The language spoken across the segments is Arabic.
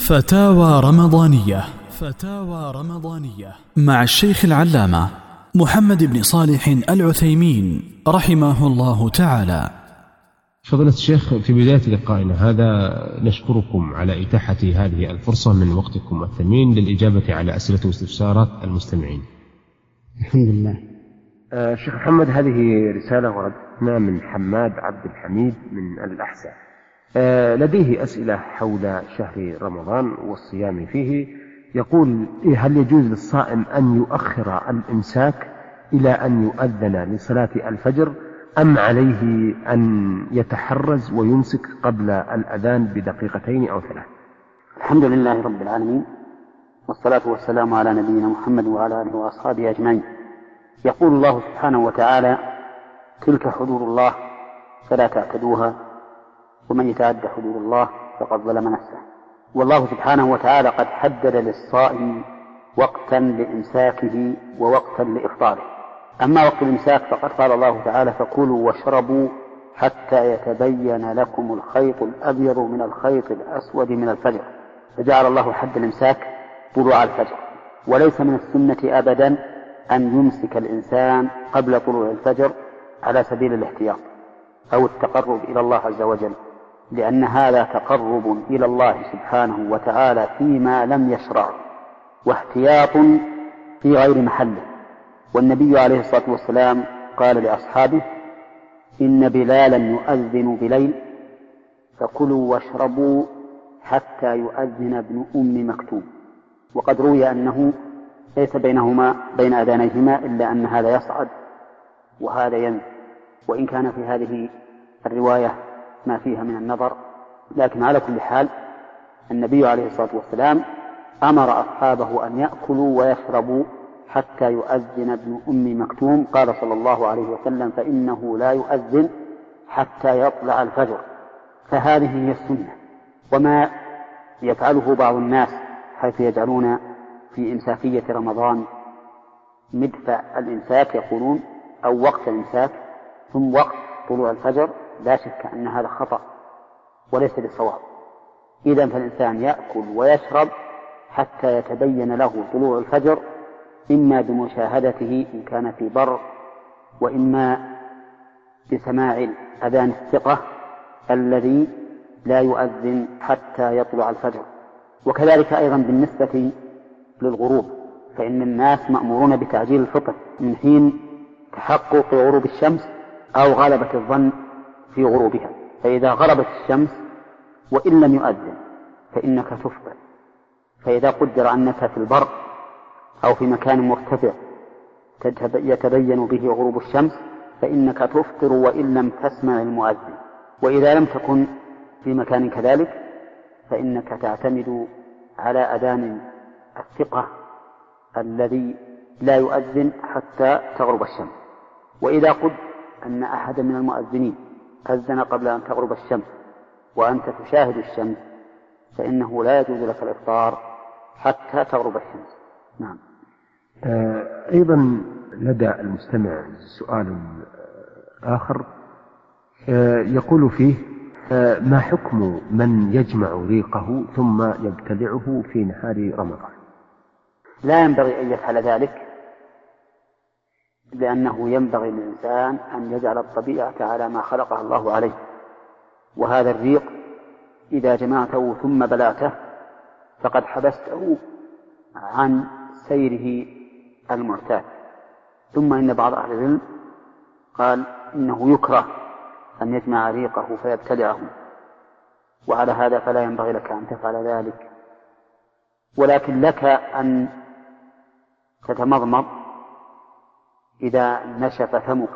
فتاوى رمضانية. فتاوى رمضانية مع الشيخ العلامة محمد بن صالح العثيمين رحمه الله تعالى. فضيلة الشيخ، في بداية لقائنا هذا نشكركم على إتاحة هذه الفرصة من وقتكم الثمين للإجابة على أسئلة واستفسارات المستمعين. الحمد لله. شيخ محمد، هذه رسالة وردتنا من حماد عبد الحميد من الأحساء. لديه أسئلة حول شهر رمضان والصيام فيه. يقول: هل يجوز للصائم أن يؤخر الإمساك إلى أن يؤذن لصلاة الفجر، أم عليه أن يتحرز ويمسك قبل الأذان بدقيقتين أو 3؟ الحمد لله رب العالمين، والصلاة والسلام على نبينا محمد وعلى آله وأصحابه أجمعين. يقول الله سبحانه وتعالى: تلك حدود الله فلا تعتدوها ومن يتعد حدود الله فقد ظلم نفسه. والله سبحانه وتعالى قد حدد للصائم وقتا لإمساكه ووقتا لإفطاره. أما وقت الإمساك فقد قال الله تعالى: فكلوا واشربوا حتى يتبين لكم الخيط الأبيض من الخيط الأسود من الفجر. فجعل الله حد الإمساك طلوع الفجر، وليس من السنة أبدا أن يمسك الإنسان قبل طلوع الفجر على سبيل الاحتياط أو التقرب إلى الله عز وجل، لأن هذا تقرب إلى الله سبحانه وتعالى فيما لم يشرع، واحتياط في غير محله. والنبي عليه الصلاة والسلام قال لأصحابه: إن بلالا يؤذن بليل فكلوا واشربوا حتى يؤذن ابن أم مكتوم. وقد روي أنه ليس بين أذانيهما إلا أن هذا يصعد وهذا ينزل، وإن كان في هذه الرواية ما فيها من النظر، لكن على كل حال النبي عليه الصلاة والسلام أمر أصحابه أن يأكلوا ويشربوا حتى يؤذن ابن أم مكتوم. قال صلى الله عليه وسلم: فإنه لا يؤذن حتى يطلع الفجر. فهذه هي السنة. وما يفعله بعض الناس حيث يجعلون في إمساكية رمضان مدفع الإمساك، يقولون أو وقت الإمساك ثم وقت طلوع الفجر، لا شك أن هذا خطأ وليس بصواب. إذن فالإنسان يأكل ويشرب حتى يتبين له طلوع الفجر، إما بمشاهدته إن كان في بر، وإما بسماع أذان الثقة الذي لا يؤذن حتى يطلع الفجر. وكذلك أيضا بالنسبة للغروب، فإن الناس مأمورون بتعجيل الفطر من حين تحقق غروب الشمس أو غلبة الظن في غروبها. فإذا غربت الشمس وإن لم يؤذن فإنك تفطر. فإذا قدر أنك في البر أو في مكان مرتفع يتبين به غروب الشمس فإنك تفطر وإن لم تسمع المؤذن. وإذا لم تكن في مكان كذلك فإنك تعتمد على أذان الثقة الذي لا يؤذن حتى تغرب الشمس. وإذا قد أن أحد من المؤذنين أذن قبل أن تغرب الشمس وأنت تشاهد الشمس فإنه لا يجوز لك الإفطار حتى تغرب الشمس. نعم. أيضا لدى المستمع سؤال آخر يقول فيه: ما حكم من يجمع ريقه ثم يبتلعه في نهار رمضان؟ لا ينبغي أن يفعل ذلك، لأنه ينبغي للإنسان أن يجعل الطبيعة على ما خلقها الله عليه. وهذا الريق إذا جمعته ثم بلعته فقد حبسته عن سيره المعتاد. ثم إن بعض أهل العلم قال إنه يكره أن يجمع ريقه فيبتلعه، وعلى هذا فلا ينبغي لك أن تفعل ذلك، ولكن لك أن تتمضمض إذا نشف فمك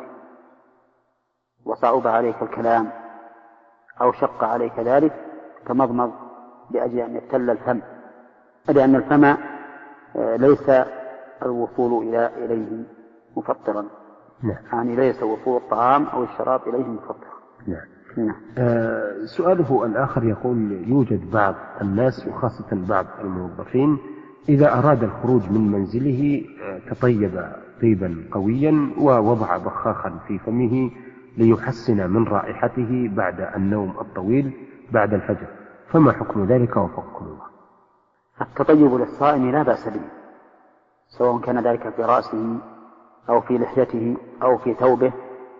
وصعب عليك الكلام أو شق عليك ذلك، تمضمض لأجل أن يبتل الفم، لأن الفم ليس الوصول إليه مفطرا. يعني ليس وصول الطعام أو الشراب إليه مفطرا. نعم. سؤاله الآخر يقول: يوجد بعض الناس وخاصة بعض الموظفين إذا أراد الخروج من منزله تطيب طيبا قويا ووضع بخاخا في فمه ليحسن من رائحته بعد النوم الطويل بعد الفجر، فما حكم ذلك وفقكم الله؟ التطيب للصائم لا بأس به، سواء كان ذلك في رأسه أو في لحيته أو في ثوبه.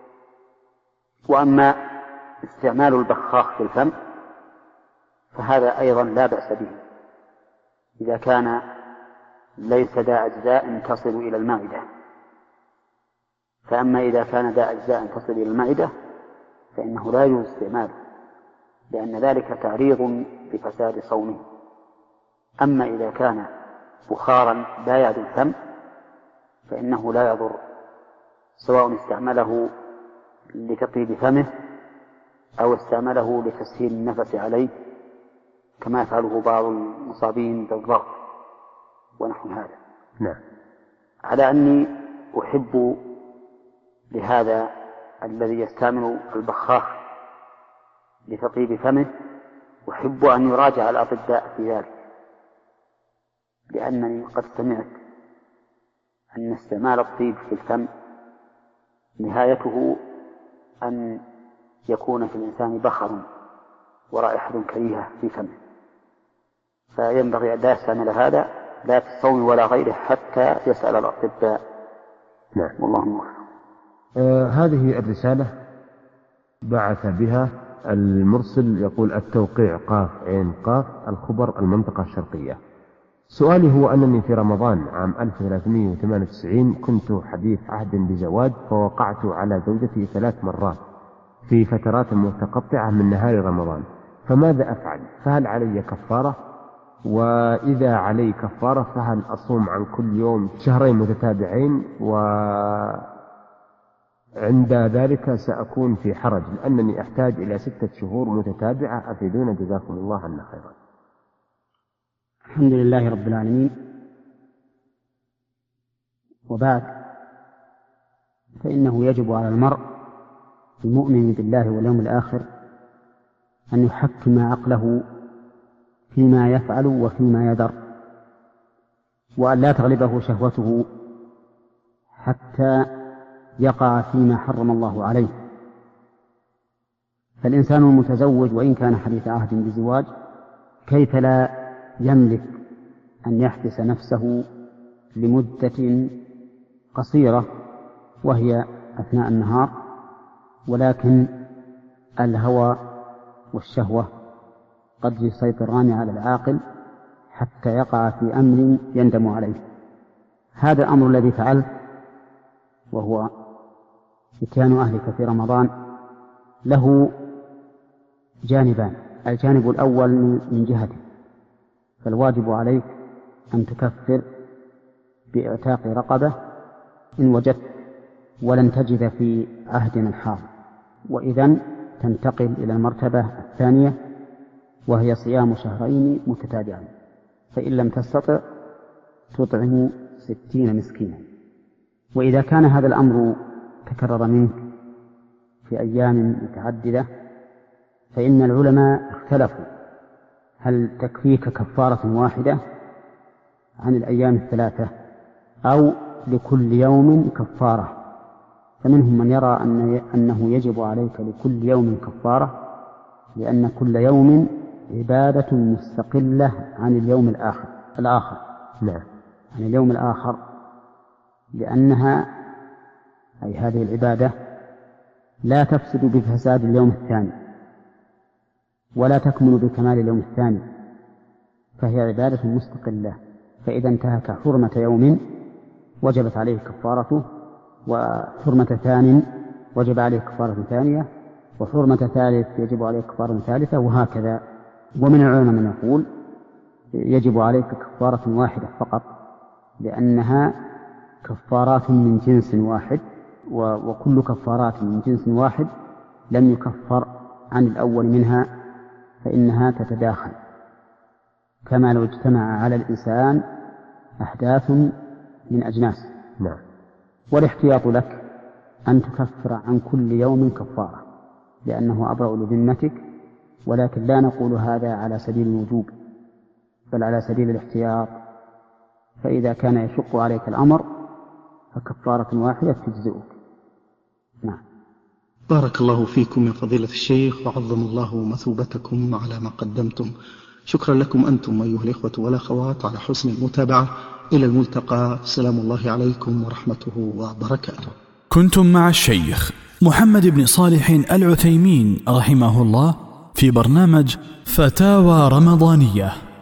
وأما استعمال البخاخ في الفم فهذا أيضا لا بأس به إذا كان ليس ذا أجزاء تصل إلى المعدة. فأما إذا كان ذا أجزاء تصل إلى المعدة فإنه لا يجوز استعماله، لأن ذلك تعريض بفساد صومه. أما إذا كان بخارا لا يعدو الفم فإنه لا يضر، سواء استعمله لتطيب فمه أو استعمله لتسهيل النفس عليه كما يفعله بعض المصابين بالضغط ونحو هذا. نعم. على أني أحب لهذا الذي يستعمل البخاخ لتطيب فمه أحب أن يراجع الأطباء في ذلك، لأنني قد سمعت أن استعمال الطيب في الفم نهايته أن يكون في الإنسان بخر ورائحة كريهة في فمه، فينبغي أن لا يستعمل هذا لا في الصوم ولا غيره حتى يسأل الأطباء. نعم. والله موفق. هذه الرسالة بعث بها المرسل يقول: التوقيع قاف عين قاف الخبر المنطقة الشرقية. سؤالي هو أنني في رمضان عام 1398 كنت حديث عهد بزواج، فوقعت على زوجتي 3 مرات في فترات متقطعة من نهار رمضان، فماذا أفعل؟ فهل علي كفارة؟ وإذا علي كفارة فهل أصوم عن كل يوم 2 شهرين متتابعين؟ وعند ذلك سأكون في حرج لأنني أحتاج إلى 6 شهور متتابعة، أفيدونا جزاكم الله عنا خيرا. الحمد لله رب العالمين، وبعد، فإنه يجب على المرء المؤمن بالله واليوم الآخر أن يحكم عقله فيما يفعل وفيما يذر، وأن لا تغلبه شهوته حتى يقع فيما حرم الله عليه. فالإنسان المتزوج وإن كان حديث عهد بزواج كيف لا يملك أن يحبس نفسه لمدة قصيرة وهي أثناء النهار، ولكن الهوى والشهوة قد يسيطران على العاقل حتى يقع في أمر يندم عليه. هذا الأمر الذي فعلت وهو إتيان أهلك في رمضان له جانبان: الجانب الأول من جهتك، فالواجب عليك أن تكفر بإعتاق رقبة إن وجدت ولن تجد في عهدنا الحاضر، وإذن تنتقل إلى المرتبة الثانية وهي صيام 2 شهرين متتابعين، فإن لم تستطع تطعم 60 مسكينا. وإذا كان هذا الأمر تكرر منك في أيام متعددة فإن العلماء اختلفوا هل تكفيك كفارة واحدة عن الأيام 3 أو لكل يوم كفارة. فمنهم من يرى أنه يجب عليك لكل يوم كفارة، لأن كل يوم عبادة مستقلة عن اليوم الآخر. نعم. عن اليوم الآخر، لأنها أي هذه العبادة لا تفسد بفساد اليوم الثاني ولا تكمل بكمال اليوم الثاني، فهي عبادة مستقلة. فإذا انتهك حرمة يوم وجبت عليه كفارته، وحرمة ثان وجب عليه كفارة ثانية، وحرمة ثالث يجب عليه كفارة ثالثة، وهكذا. ومن العلماء من يقول يجب عليك كفارة واحدة فقط، لأنها كفارات من جنس واحد، وكل كفارات من جنس واحد لم يكفر عن الأول منها، فإنها تتداخل كما لو اجتمع على الإنسان أحداث من أجناس. نعم. والاحتياط لك أن تكفر عن كل يوم كفارة، لأنه أبرأ لذمتك، ولكن لا نقول هذا على سبيل الوجوب بل على سبيل الاحتياط. فإذا كان يشق عليك الأمر فكفارة واحدة تجزئك. نعم. بارك الله فيكم يا فضيلة الشيخ، وعظم الله مثوبتكم على ما قدمتم. شكرا لكم أنتم أيها الإخوة والأخوات على حسن المتابعة. إلى الملتقى، سلام الله عليكم ورحمته وبركاته. كنتم مع الشيخ محمد بن صالح العثيمين رحمه الله في برنامج فتاوى رمضانية.